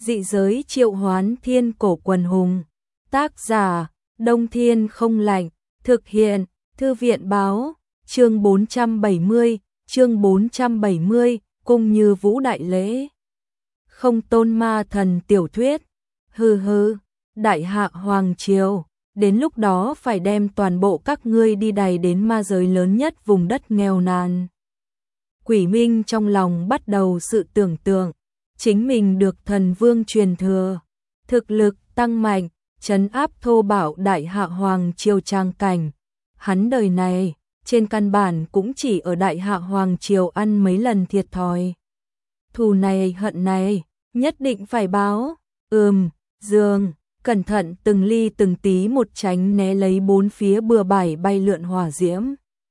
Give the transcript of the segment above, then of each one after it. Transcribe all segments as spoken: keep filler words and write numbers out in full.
Dị giới triệu hoán thiên cổ quần hùng. Tác giả, Đông Thiên Không Lạnh. Thực hiện, Thư viện báo. Chương bốn trăm bảy mươi, chương bốn trăm bảy mươi, Cung Như Vũ đại lễ. Không tôn ma thần tiểu thuyết. Hừ hừ, đại hạ hoàng triều. Đến lúc đó phải đem toàn bộ các ngươi đi đày đến ma giới lớn nhất vùng đất nghèo nàn. Quỷ Minh trong lòng bắt đầu sự tưởng tượng, chính mình được thần vương truyền thừa, thực lực tăng mạnh, trấn áp thô bạo đại hạ hoàng triều trang cảnh. Hắn đời này, trên căn bản cũng chỉ ở đại hạ hoàng triều ăn mấy lần thiệt thòi. Thù này hận này, nhất định phải báo. Ừm, Dương, cẩn thận từng ly từng tí một tránh né lấy bốn phía bừa bãi bay lượn hỏa diễm.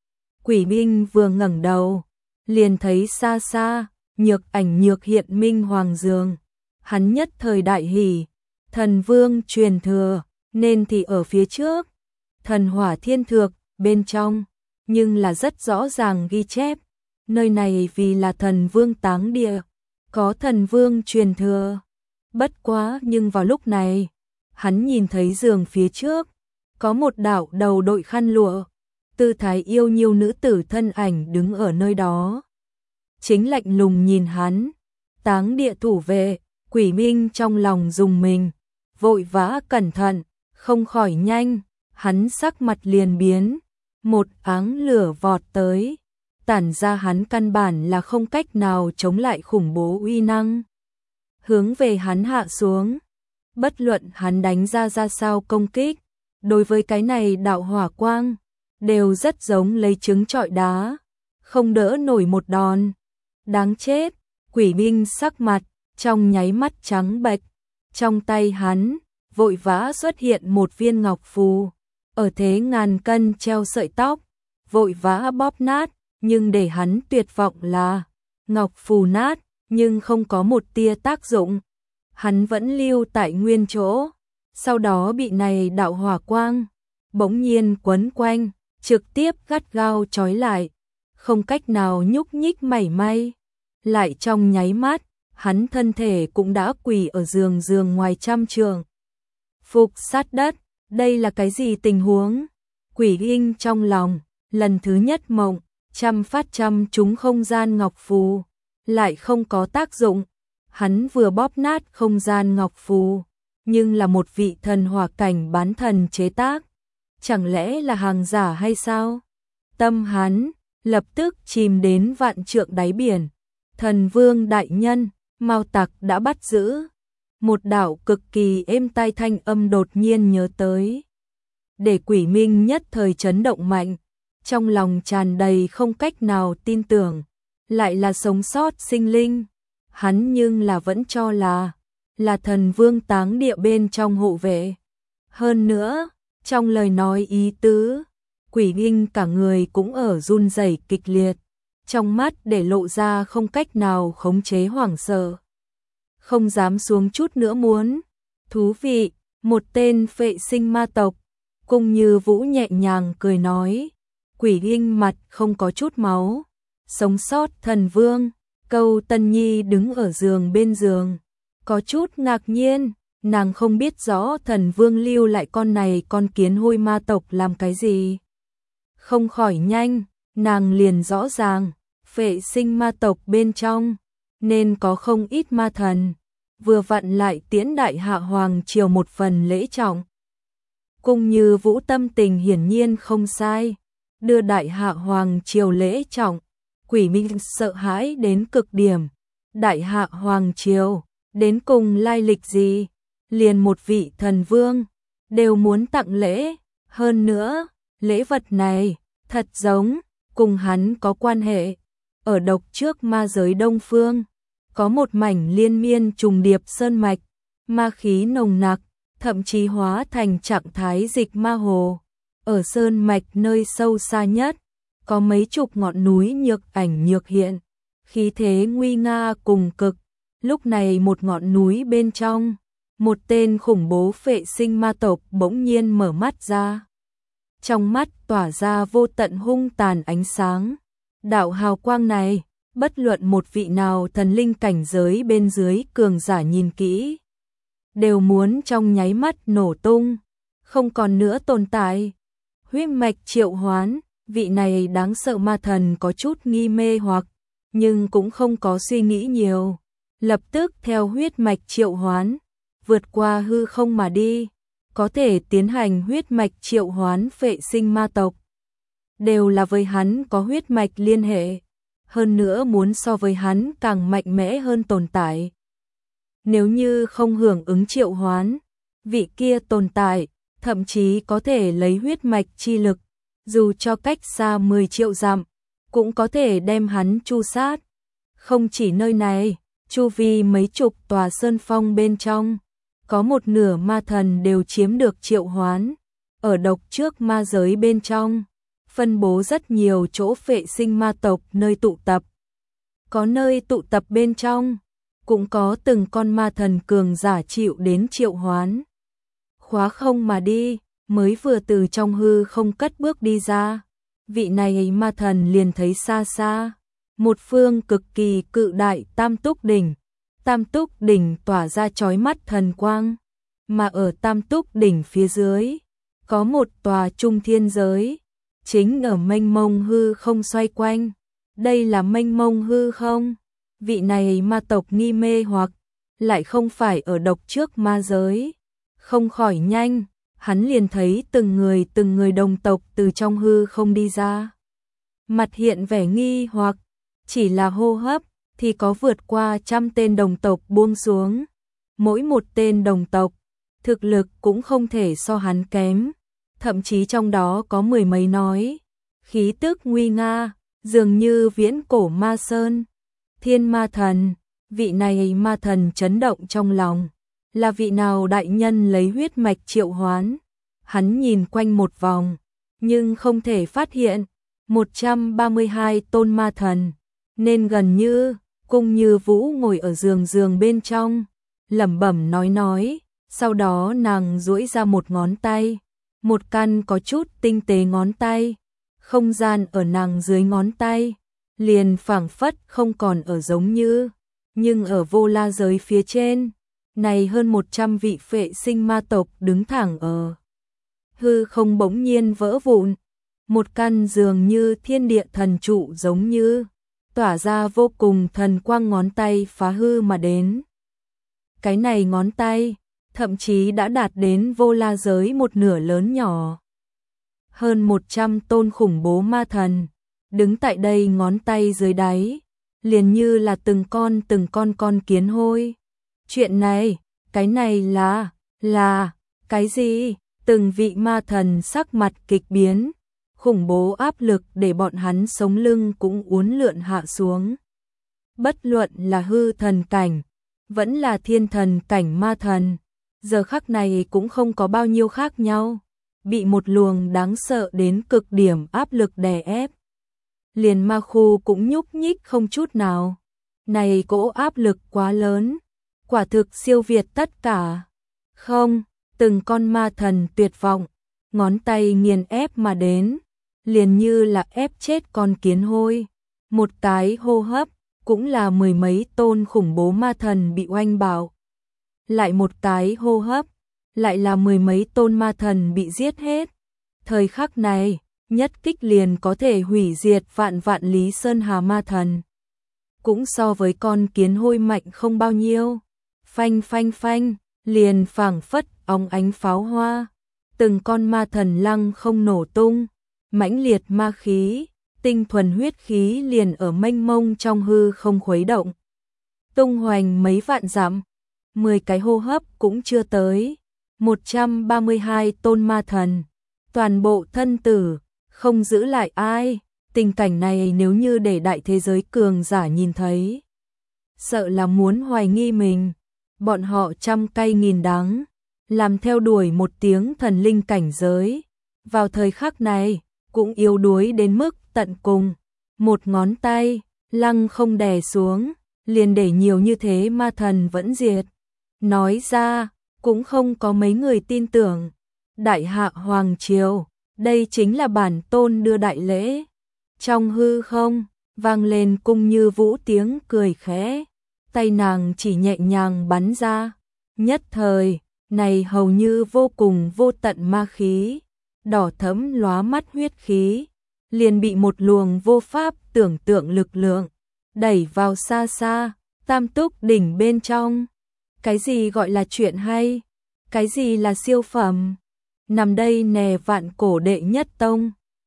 Quỷ Minh vừa ngẩng đầu, liền thấy xa xa, nhược ảnh nhược hiện Minh Hoàng Dương. Hắn nhất thời đại hỉ, thần vương truyền thừa, nên thì ở phía trước. Thần hỏa thiên thược, bên trong, nhưng là rất rõ ràng ghi chép. Nơi này vì là thần vương táng địa, có thần vương truyền thừa. Bất quá nhưng vào lúc này, hắn nhìn thấy giường phía trước, có một đạo đầu đội khăn lụa, tư thái yêu nhiêu nữ tử thân ảnh đứng ở nơi đó. Chính lạnh lùng nhìn hắn, táng địa thủ vệ. Quỷ Minh trong lòng dùng mình, vội vã cẩn thận, không khỏi nhanh, hắn sắc mặt liền biến, một áng lửa vọt tới, tản ra hắn căn bản là không cách nào chống lại khủng bố uy năng. Hướng về hắn hạ xuống, bất luận hắn đánh ra ra sao công kích, đối với cái này đạo hỏa quang, đều rất giống lấy trứng trọi đá, không đỡ nổi một đòn. Đáng chết, Quỷ Minh sắc mặt, trong nháy mắt trắng bệch, trong tay hắn, vội vã xuất hiện một viên ngọc phù, ở thế ngàn cân treo sợi tóc, vội vã bóp nát, nhưng để hắn tuyệt vọng là, ngọc phù nát, nhưng không có một tia tác dụng. Hắn vẫn lưu tại nguyên chỗ, sau đó bị này đạo hỏa quang, bỗng nhiên quấn quanh, trực tiếp gắt gao trói lại, không cách nào nhúc nhích mảy may. Lại trong nháy mắt, hắn thân thể cũng đã quỳ ở giường giường ngoài trăm trượng. Phục sát đất, đây là cái gì tình huống? Quỷ Minh trong lòng, lần thứ nhất mộng, trăm phát trăm trúng không gian ngọc phù, lại không có tác dụng. Hắn vừa bóp nát không gian ngọc phù, nhưng là một vị thần hỏa cảnh bán thần chế tác. Chẳng lẽ là hàng giả hay sao? Tâm hắn, lập tức chìm đến vạn trượng đáy biển. Thần vương đại nhân, Mao Tặc đã bắt giữ. Một đạo cực kỳ êm tai thanh âm đột nhiên nhớ tới. Để Quỷ Minh nhất thời chấn động mạnh, trong lòng tràn đầy không cách nào tin tưởng, lại là sống sót sinh linh. Hắn nhưng là vẫn cho là, là thần vương táng địa bên trong hộ vệ. Hơn nữa, trong lời nói ý tứ, Quỷ Minh cả người cũng ở run rẩy kịch liệt, trong mắt để lộ ra không cách nào khống chế hoảng sợ. Không dám xuống chút nữa muốn. Thú vị, một tên phệ sinh ma tộc. Cung Như Vũ nhẹ nhàng cười nói. Quỷ Minh mặt không có chút máu. Sống sót thần vương. Câu Tân Nhi đứng ở giường bên giường, có chút ngạc nhiên, nàng không biết rõ thần vương lưu lại con này con kiến hôi ma tộc làm cái gì. Không khỏi nhanh, nàng liền rõ ràng, phệ sinh ma tộc bên trong, nên có không ít ma thần, vừa vặn lại tiễn đại hạ hoàng triều một phần lễ trọng. Cung Như Vũ tâm tình hiển nhiên không sai, đưa đại hạ hoàng triều lễ trọng. Quỷ Minh sợ hãi đến cực điểm, đại hạ hoàng triều, đến cùng lai lịch gì, liền một vị thần vương, đều muốn tặng lễ, hơn nữa, lễ vật này, thật giống, cùng hắn có quan hệ. Ở độc trước ma giới Đông Phương, có một mảnh liên miên trùng điệp sơn mạch, ma khí nồng nặc, thậm chí hóa thành trạng thái dịch ma hồ. Ở sơn mạch nơi sâu xa nhất, có mấy chục ngọn núi nhược ảnh nhược hiện, khí thế nguy nga cùng cực. Lúc này một ngọn núi bên trong, một tên khủng bố phệ sinh ma tộc bỗng nhiên mở mắt ra. Trong mắt tỏa ra vô tận hung tàn ánh sáng. Đạo hào quang này, bất luận một vị nào thần linh cảnh giới bên dưới cường giả nhìn kỹ, đều muốn trong nháy mắt nổ tung, không còn nữa tồn tại. Huyết mạch triệu hoán, vị này đáng sợ ma thần có chút nghi mê hoặc, nhưng cũng không có suy nghĩ nhiều, lập tức theo huyết mạch triệu hoán, vượt qua hư không mà đi, có thể tiến hành huyết mạch triệu hoán phệ sinh ma tộc. Đều là với hắn có huyết mạch liên hệ, hơn nữa muốn so với hắn càng mạnh mẽ hơn tồn tại. Nếu như không hưởng ứng triệu hoán, vị kia tồn tại, thậm chí có thể lấy huyết mạch chi lực, dù cho cách xa mười triệu dặm, cũng có thể đem hắn tru sát. Không chỉ nơi này, chu vi mấy chục tòa sơn phong bên trong, có một nửa ma thần đều chiếm được triệu hoán. Ở độc trước ma giới bên trong, phân bố rất nhiều chỗ phệ sinh ma tộc nơi tụ tập. Có nơi tụ tập bên trong, cũng có từng con ma thần cường giả chịu đến triệu hoán. Khóa không mà đi, mới vừa từ trong hư không cất bước đi ra, vị này ma thần liền thấy xa xa, một phương cực kỳ cự đại Tam Túc Đỉnh. Tam Túc Đỉnh tỏa ra chói mắt thần quang, mà ở Tam Túc Đỉnh phía dưới, có một tòa trung thiên giới, chính ở mênh mông hư không xoay quanh. Đây là mênh mông hư không, vị này ma tộc nghi mê hoặc, lại không phải ở độc trước ma giới. Không khỏi nhanh, hắn liền thấy từng người từng người đồng tộc từ trong hư không đi ra. Mặt hiện vẻ nghi hoặc, chỉ là hô hấp, thì có vượt qua trăm tên đồng tộc buông xuống. Mỗi một tên đồng tộc, thực lực cũng không thể so hắn kém, thậm chí trong đó có mười mấy nói. Khí tức nguy nga, dường như viễn cổ ma sơn. Thiên ma thần, vị này ma thần chấn động trong lòng. Là vị nào đại nhân lấy huyết mạch triệu hoán? Hắn nhìn quanh một vòng, nhưng không thể phát hiện. một trăm ba mươi hai tôn ma thần, nên gần như, Cung Như Vũ ngồi ở giường giường bên trong, lẩm bẩm nói nói, sau đó nàng duỗi ra một ngón tay, một căn có chút tinh tế ngón tay, không gian ở nàng dưới ngón tay, liền phảng phất không còn ở giống như, nhưng ở vô la giới phía trên, này hơn một trăm vị phệ sinh ma tộc đứng thẳng ở hư không bỗng nhiên vỡ vụn, một căn dường như thiên địa thần trụ giống như tỏa ra vô cùng thần quang ngón tay phá hư mà đến. Cái này ngón tay, thậm chí đã đạt đến vô la giới một nửa lớn nhỏ. Hơn một trăm tôn khủng bố ma thần, đứng tại đây ngón tay dưới đáy, liền như là từng con từng con con kiến hôi. Chuyện này, cái này là, là, cái gì? Từng vị ma thần sắc mặt kịch biến, khủng bố áp lực để bọn hắn sống lưng cũng uốn lượn hạ xuống. Bất luận là hư thần cảnh, vẫn là thiên thần cảnh ma thần, giờ khắc này cũng không có bao nhiêu khác nhau, bị một luồng đáng sợ đến cực điểm áp lực đè ép. Liền ma khu cũng nhúc nhích không chút nào. Này cỗ áp lực quá lớn, quả thực siêu việt tất cả. Không, từng con ma thần tuyệt vọng, ngón tay nghiền ép mà đến, liền như là ép chết con kiến hôi. Một cái hô hấp, cũng là mười mấy tôn khủng bố ma thần bị oanh bạo. Lại một cái hô hấp, lại là mười mấy tôn ma thần bị giết hết. Thời khắc này, nhất kích liền có thể hủy diệt vạn vạn Lý Sơn Hà ma thần. Cũng so với con kiến hôi mạnh không bao nhiêu. Phanh phanh phanh, liền phảng phất óng ánh pháo hoa. Từng con ma thần lăng không nổ tung, mãnh liệt ma khí, tinh thuần huyết khí liền ở mênh mông trong hư không khuấy động. Tung hoành mấy vạn dặm, mười cái hô hấp cũng chưa tới. một trăm ba mươi hai tôn ma thần, toàn bộ thân tử, không giữ lại ai. Tình cảnh này nếu như để đại thế giới cường giả nhìn thấy, sợ là muốn hoài nghi mình. Bọn họ trăm cay nghìn đắng, làm theo đuổi một tiếng thần linh cảnh giới. Vào thời khắc này, cũng yếu đuối đến mức tận cùng. Một ngón tay, lăng không đè xuống, liền để nhiều như thế ma thần vẫn diệt. Nói ra, cũng không có mấy người tin tưởng. Đại hạ Hoàng Triều, đây chính là bản tôn đưa đại lễ. Trong hư không, vang lên cung như vũ tiếng cười khẽ, tay nàng chỉ nhẹ nhàng bắn ra, nhất thời, này hầu như vô cùng vô tận ma khí, đỏ thẫm lóa mắt huyết khí, liền bị một luồng vô pháp tưởng tượng lực lượng đẩy vào xa xa, Tam Túc đỉnh bên trong. Cái gì gọi là chuyện hay? Cái gì là siêu phẩm? Nằm đây nè, vạn cổ đệ nhất tông,